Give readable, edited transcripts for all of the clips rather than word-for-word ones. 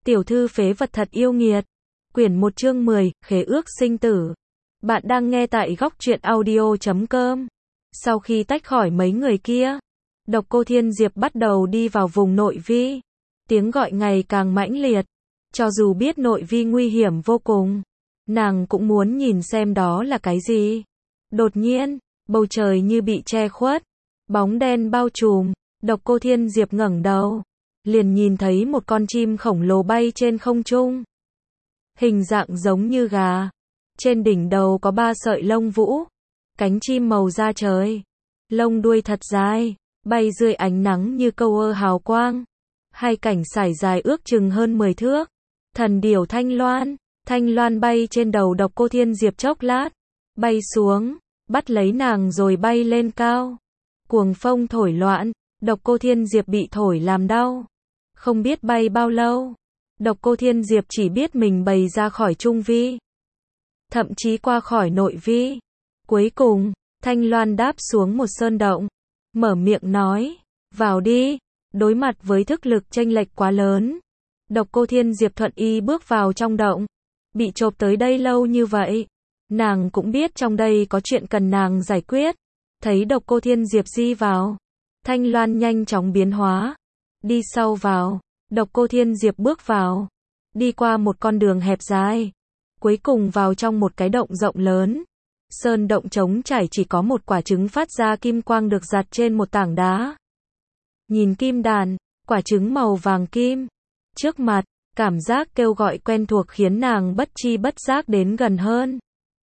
Tiểu thư phế vật thật yêu nghiệt. Quyển 1 chương 10, khế ước sinh tử. Bạn đang nghe tại góc truyện audio.com. Sau khi tách khỏi mấy người kia, Độc Cô Thiên Diệp bắt đầu đi vào vùng nội vi. Tiếng gọi ngày càng mãnh liệt. Cho dù biết nội vi nguy hiểm vô cùng, nàng cũng muốn nhìn xem đó là cái gì. Đột nhiên, bầu trời như bị che khuất, bóng đen bao trùm. Độc Cô Thiên Diệp ngẩng đầu, liền nhìn thấy một con chim khổng lồ bay trên không trung. Hình dạng giống như gà. Trên đỉnh đầu có 3 sợi lông vũ. Cánh chim màu da trời. Lông đuôi thật dài, bay dưới ánh nắng như câu ơ hào quang. Hai cảnh sải dài ước chừng hơn 10 thước. Thần điểu Thanh Loan bay trên đầu Độc Cô Thiên Diệp chốc lát. Bay xuống, bắt lấy nàng rồi bay lên cao. Cuồng phong thổi loạn, Độc Cô Thiên Diệp bị thổi làm đau. Không biết bay bao lâu, Độc Cô Thiên Diệp chỉ biết mình bay ra khỏi trung vi, thậm chí qua khỏi nội vi. Cuối cùng, Thanh Loan đáp xuống một sơn động, mở miệng nói, vào đi. Đối mặt với thức lực chênh lệch quá lớn, Độc Cô Thiên Diệp thuận y bước vào trong động. Bị chộp tới đây lâu như vậy, nàng cũng biết trong đây có chuyện cần nàng giải quyết. Thấy Độc Cô Thiên Diệp di vào, Thanh Loan nhanh chóng biến hóa, đi sâu vào. Độc Cô Thiên Diệp bước vào, đi qua một con đường hẹp dài, cuối cùng vào trong một cái động rộng lớn. Sơn động trống trải, chỉ có một quả trứng phát ra kim quang được đặt trên một tảng đá. Nhìn kim đàn, quả trứng màu vàng kim trước mặt, cảm giác kêu gọi quen thuộc khiến nàng bất chi bất giác đến gần hơn.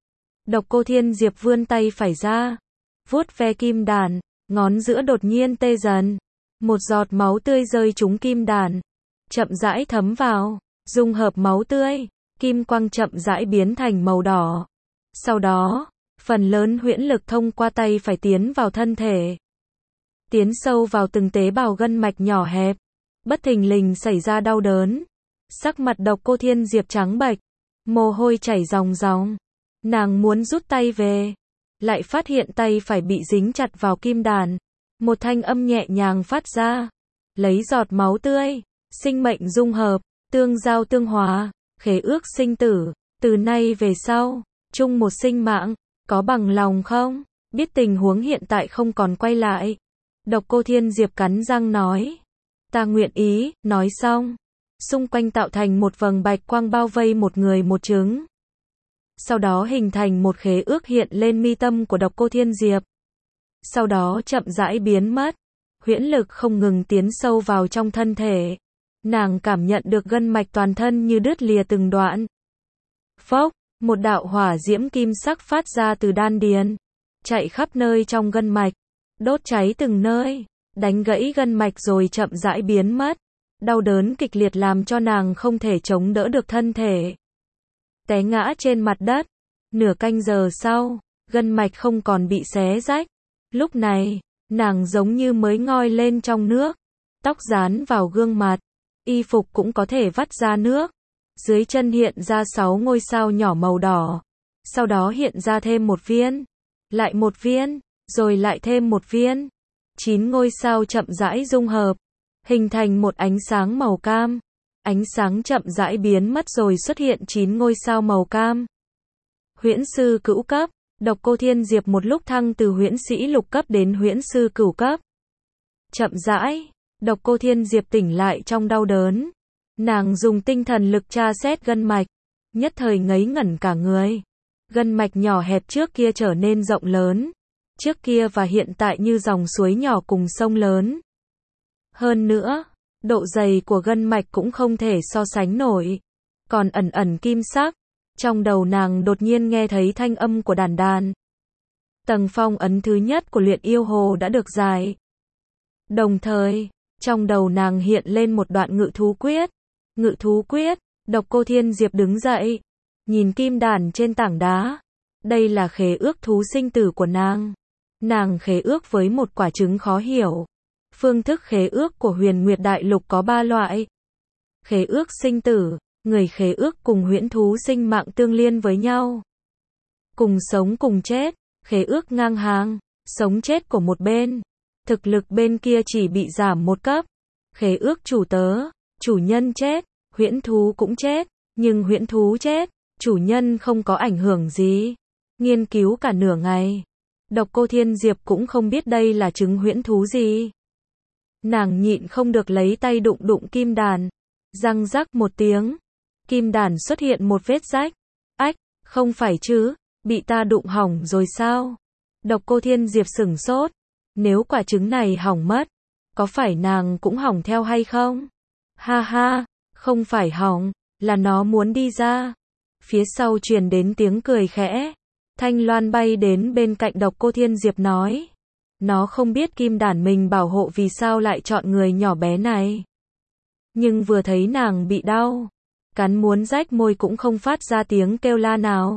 Độc Cô Thiên Diệp vươn tay phải ra, vuốt ve kim đàn, ngón giữa đột nhiên tê dần. Một giọt máu tươi rơi trúng kim đàn, chậm rãi thấm vào, dung hợp máu tươi, kim quang chậm rãi biến thành màu đỏ. Sau đó, phần lớn huyễn lực thông qua tay phải tiến vào thân thể, tiến sâu vào từng tế bào gân mạch nhỏ hẹp. Bất thình lình xảy ra đau đớn. Sắc mặt Độc Cô Thiên Diệp trắng bệch, mồ hôi chảy ròng ròng. Nàng muốn rút tay về, lại phát hiện tay phải bị dính chặt vào kim đàn. Một thanh âm nhẹ nhàng phát ra, lấy giọt máu tươi, sinh mệnh dung hợp, tương giao tương hòa, khế ước sinh tử, từ nay về sau, chung một sinh mạng, có bằng lòng không? Biết tình huống hiện tại không còn quay lại, Độc Cô Thiên Diệp cắn răng nói, ta nguyện ý. Nói xong, xung quanh tạo thành một vầng bạch quang bao vây một người một trứng. Sau đó hình thành một khế ước hiện lên mi tâm của Độc Cô Thiên Diệp. Sau đó chậm rãi biến mất. Huyễn lực không ngừng tiến sâu vào trong thân thể. Nàng cảm nhận được gân mạch toàn thân như đứt lìa từng đoạn. Phốc, một đạo hỏa diễm kim sắc phát ra từ đan điền, chạy khắp nơi trong gân mạch, đốt cháy từng nơi, đánh gãy gân mạch rồi chậm rãi biến mất. Đau đớn kịch liệt làm cho nàng không thể chống đỡ được thân thể, té ngã trên mặt đất. Nửa canh giờ sau, gân mạch không còn bị xé rách. Lúc này, nàng giống như mới ngoi lên trong nước, tóc dán vào gương mặt, y phục cũng có thể vắt ra nước. Dưới chân hiện ra 6 ngôi sao nhỏ màu đỏ, sau đó hiện ra thêm một viên, lại một viên, rồi lại thêm một viên. 9 ngôi sao chậm rãi dung hợp, hình thành một ánh sáng màu cam. Ánh sáng chậm rãi biến mất rồi xuất hiện 9 ngôi sao màu cam. Huyễn sư cửu cấp. Độc Cô Thiên Diệp một lúc thăng từ huyễn sĩ lục cấp đến huyễn sư cửu cấp. Chậm rãi, Độc Cô Thiên Diệp tỉnh lại trong đau đớn. Nàng dùng tinh thần lực tra xét gân mạch, nhất thời ngấy ngẩn cả người. Gân mạch nhỏ hẹp trước kia trở nên rộng lớn, trước kia và hiện tại như dòng suối nhỏ cùng sông lớn. Hơn nữa, độ dày của gân mạch cũng không thể so sánh nổi, còn ẩn ẩn kim sắc. Trong đầu nàng đột nhiên nghe thấy thanh âm của đàn đàn. Tầng phong ấn thứ nhất của luyện yêu hồ đã được giải. Đồng thời, trong đầu nàng hiện lên một đoạn ngự thú quyết. Ngự thú quyết. Độc Cô Thiên Diệp đứng dậy, nhìn kim đàn trên tảng đá. Đây là khế ước thú sinh tử của nàng. Nàng khế ước với một quả trứng khó hiểu. Phương thức khế ước của Huyền Nguyệt Đại Lục có 3 loại. Khế ước sinh tử, người khế ước cùng huyễn thú sinh mạng tương liên với nhau, cùng sống cùng chết. Khế ước ngang hàng, sống chết của một bên, thực lực bên kia chỉ bị giảm một cấp. Khế ước chủ tớ, chủ nhân chết, huyễn thú cũng chết, nhưng huyễn thú chết, chủ nhân không có ảnh hưởng gì. Nghiên cứu cả nửa ngày, Độc Cô Thiên Diệp cũng không biết đây là trứng huyễn thú gì. Nàng nhịn không được lấy tay đụng đụng kim đàn, răng rắc một tiếng, kim đàn xuất hiện một vết rách. Ách, không phải chứ, bị ta đụng hỏng rồi sao? Độc Cô Thiên Diệp sửng sốt, nếu quả trứng này hỏng mất, có phải nàng cũng hỏng theo hay không? Ha ha, không phải hỏng, là nó muốn đi ra. Phía sau truyền đến tiếng cười khẽ. Thanh Loan bay đến bên cạnh Độc Cô Thiên Diệp nói. Nó không biết kim đàn mình bảo hộ vì sao lại chọn người nhỏ bé này. Nhưng vừa thấy nàng bị đau, cắn muốn rách môi cũng không phát ra tiếng kêu la nào.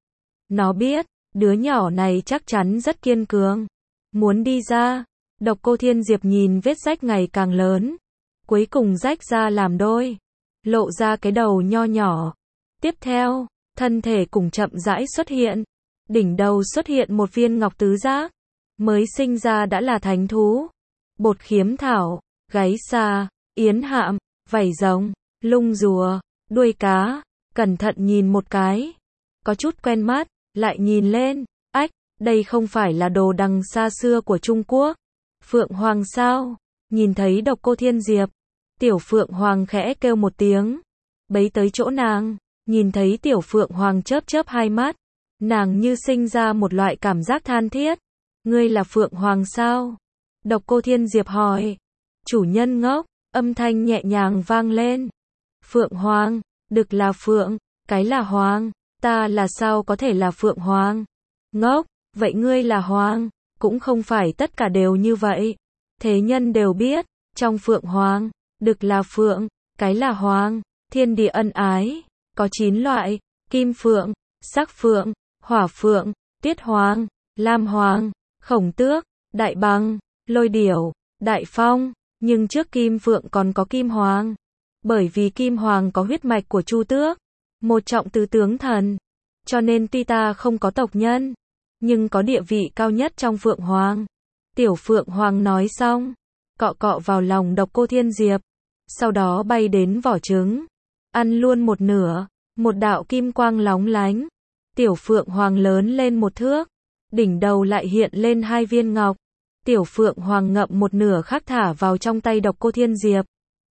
Nó biết, đứa nhỏ này chắc chắn rất kiên cường. Muốn đi ra, Độc Cô Thiên Diệp nhìn vết rách ngày càng lớn. Cuối cùng rách ra làm đôi, lộ ra cái đầu nho nhỏ. Tiếp theo, thân thể cùng chậm rãi xuất hiện. Đỉnh đầu xuất hiện một viên ngọc tứ giác. Mới sinh ra đã là thánh thú. Bột khiếm thảo, gáy xà, yến hạm, vảy rồng, lung rùa, đuôi cá. Cẩn thận nhìn một cái, có chút quen mắt, lại nhìn lên. Ách, đây không phải là đồ đằng xa xưa của Trung Quốc. Phượng Hoàng sao? Nhìn thấy Độc Cô Thiên Diệp, Tiểu Phượng Hoàng khẽ kêu một tiếng, bấy tới chỗ nàng. Nhìn thấy Tiểu Phượng Hoàng chớp chớp hai mắt, nàng như sinh ra một loại cảm giác than thiết. Ngươi là Phượng Hoàng sao? Độc Cô Thiên Diệp hỏi. Chủ nhân ngốc, âm thanh nhẹ nhàng vang lên. Phượng Hoàng, đực là Phượng, cái là Hoàng, ta là sao có thể là Phượng Hoàng? Ngốc, vậy ngươi là Hoàng, cũng không phải tất cả đều như vậy. Thế nhân đều biết, trong Phượng Hoàng, đực là Phượng, cái là Hoàng, thiên địa ân ái, có 9 loại, Kim Phượng, Sắc Phượng, Hỏa Phượng, Tuyết Hoàng, Lam Hoàng, Khổng Tước, Đại Băng, Lôi Điểu, Đại Phong, nhưng trước Kim Phượng còn có Kim Hoàng. Bởi vì Kim Hoàng có huyết mạch của Chu Tước, một trọng tứ tướng thần, cho nên tuy ta không có tộc nhân, nhưng có địa vị cao nhất trong Phượng Hoàng. Tiểu Phượng Hoàng nói xong, cọ cọ vào lòng Độc Cô Thiên Diệp, sau đó bay đến vỏ trứng, ăn luôn một nửa, một đạo kim quang lóng lánh. Tiểu Phượng Hoàng lớn lên một thước, đỉnh đầu lại hiện lên 2 viên ngọc. Tiểu Phượng Hoàng ngậm một nửa khác thả vào trong tay Độc Cô Thiên Diệp.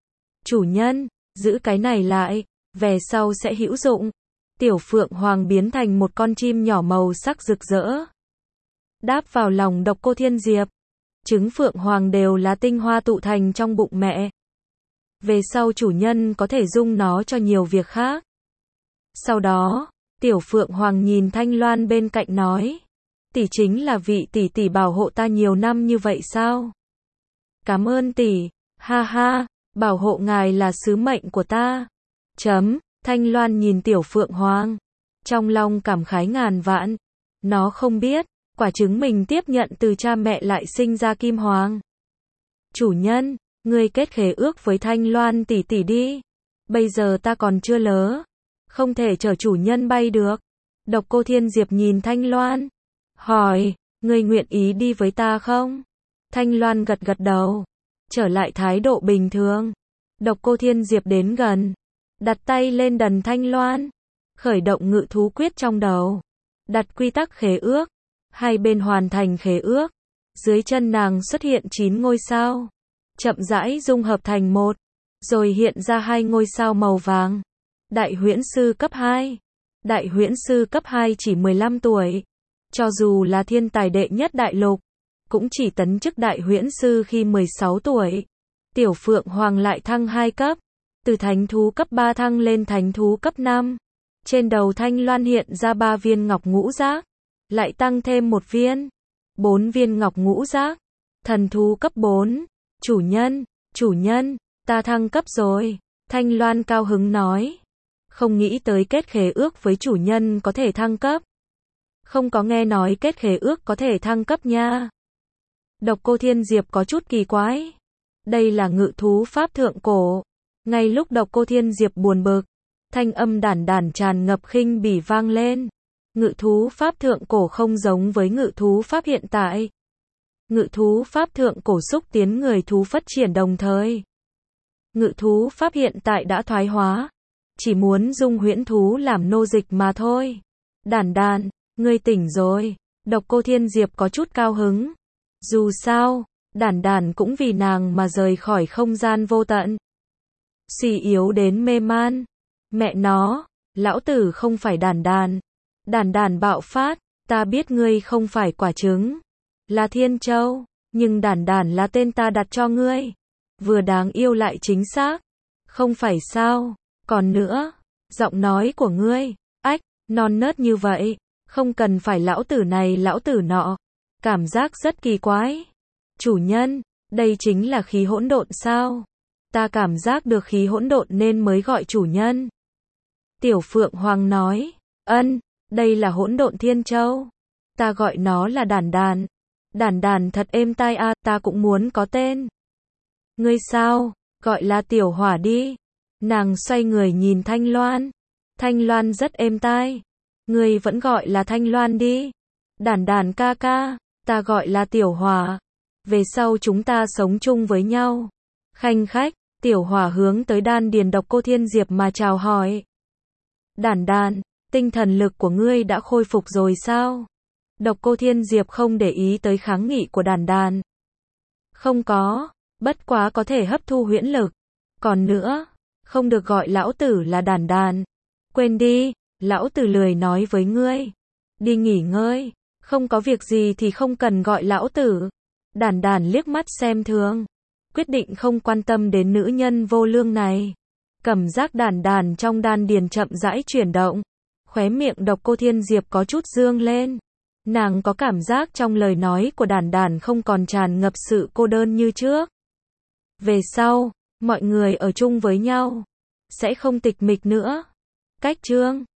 Chủ nhân, giữ cái này lại, về sau sẽ hữu dụng. Tiểu Phượng Hoàng biến thành một con chim nhỏ màu sắc rực rỡ, đáp vào lòng Độc Cô Thiên Diệp. Trứng Phượng Hoàng đều là tinh hoa tụ thành trong bụng mẹ. Về sau chủ nhân có thể dung nó cho nhiều việc khác. Sau đó, Tiểu Phượng Hoàng nhìn Thanh Loan bên cạnh nói. Tỷ chính là vị tỷ tỷ bảo hộ ta nhiều năm như vậy sao? Cảm ơn tỷ, ha ha, bảo hộ ngài là sứ mệnh của ta. Thanh Loan nhìn Tiểu Phượng Hoàng, trong lòng cảm khái ngàn vạn. Nó không biết, quả trứng mình tiếp nhận từ cha mẹ lại sinh ra Kim Hoàng. Chủ nhân, ngươi kết khế ước với Thanh Loan tỷ tỷ đi. Bây giờ ta còn chưa lớn, không thể chở chủ nhân bay được. Độc Cô Thiên Diệp nhìn Thanh Loan, hỏi, ngươi nguyện ý đi với ta không? Thanh Loan gật gật đầu, trở lại thái độ bình thường. Độc Cô Thiên Diệp đến gần, đặt tay lên đần Thanh Loan, khởi động ngự thú quyết trong đầu, đặt quy tắc khế ước, hai bên hoàn thành khế ước. Dưới chân nàng xuất hiện 9 ngôi sao, chậm rãi dung hợp thành một, rồi hiện ra 2 ngôi sao màu vàng. Đại huyễn sư cấp 2. Đại huyễn sư cấp 2 chỉ 15 tuổi. Cho dù là thiên tài đệ nhất đại lục, cũng chỉ tấn chức đại huyễn sư khi 16 tuổi. Tiểu Phượng Hoàng lại thăng 2 cấp, từ thánh thú cấp 3 thăng lên thánh thú cấp 5. Trên đầu Thanh Loan hiện ra 3 viên ngọc ngũ giác, lại tăng thêm 1 viên, 4 viên ngọc ngũ giác. Thần thú cấp 4. Chủ nhân, ta thăng cấp rồi. Thanh Loan cao hứng nói. Không nghĩ tới kết khế ước với chủ nhân có thể thăng cấp. Không có nghe nói kết khế ước có thể thăng cấp nha. Độc Cô Thiên Diệp có chút kỳ quái. Đây là ngự thú pháp thượng cổ. Ngay lúc Độc Cô Thiên Diệp buồn bực, thanh âm đản đản tràn ngập khinh bỉ vang lên. Ngự thú pháp thượng cổ không giống với ngự thú pháp hiện tại. Ngự thú pháp thượng cổ xúc tiến người thú phát triển đồng thời. ngự thú pháp hiện tại đã thoái hóa. Chỉ muốn dung huyễn thú làm nô dịch mà thôi. Đản đản, ngươi tỉnh rồi. Độc Cô Thiên Diệp có chút cao hứng. Dù sao, đản đản cũng vì nàng mà rời khỏi không gian vô tận. Suy yếu đến mê man. Mẹ nó, lão tử không phải đản đản. Đản đản bạo phát, ta biết ngươi không phải quả trứng, là Thiên Châu, nhưng đản đản là tên ta đặt cho ngươi. Vừa đáng yêu lại chính xác. Không phải sao? Còn nữa, giọng nói của ngươi, ách, non nớt như vậy, không cần phải lão tử này lão tử nọ. Cảm giác rất kỳ quái. Chủ nhân, đây chính là khí hỗn độn sao? Ta cảm giác được khí hỗn độn nên mới gọi chủ nhân. Tiểu Phượng Hoàng nói, đây là hỗn độn Thiên Châu. Ta gọi nó là đản đản. Đản đản thật êm tai à, ta cũng muốn có tên. Ngươi sao, gọi là Tiểu Hỏa đi. Nàng xoay người nhìn Thanh Loan. Thanh Loan rất êm tai. Ngươi vẫn gọi là Thanh Loan đi. Đản đản ca ca, ta gọi là Tiểu Hỏa. Về sau chúng ta sống chung với nhau. Khanh khách, Tiểu Hỏa hướng tới đan điền Độc Cô Thiên Diệp mà chào hỏi. Đản đản, tinh thần lực của ngươi đã khôi phục rồi sao? Độc Cô Thiên Diệp không để ý tới kháng nghị của đản đản. Không có, bất quá có thể hấp thu huyễn lực. Còn nữa, không được gọi lão tử là đản đản. Quên đi, lão tử lười nói với ngươi. Đi nghỉ ngơi, không có việc gì thì không cần gọi lão tử. Đản đản liếc mắt xem thường, quyết định không quan tâm đến nữ nhân vô lương này. Cảm giác đản đản trong đan điền chậm rãi chuyển động. Khóe miệng Độc Cô Thiên Diệp có chút dương lên. Nàng có cảm giác trong lời nói của đản đản không còn tràn ngập sự cô đơn như trước. Về sau, mọi người ở chung với nhau, sẽ không tịch mịch nữa. Cách chương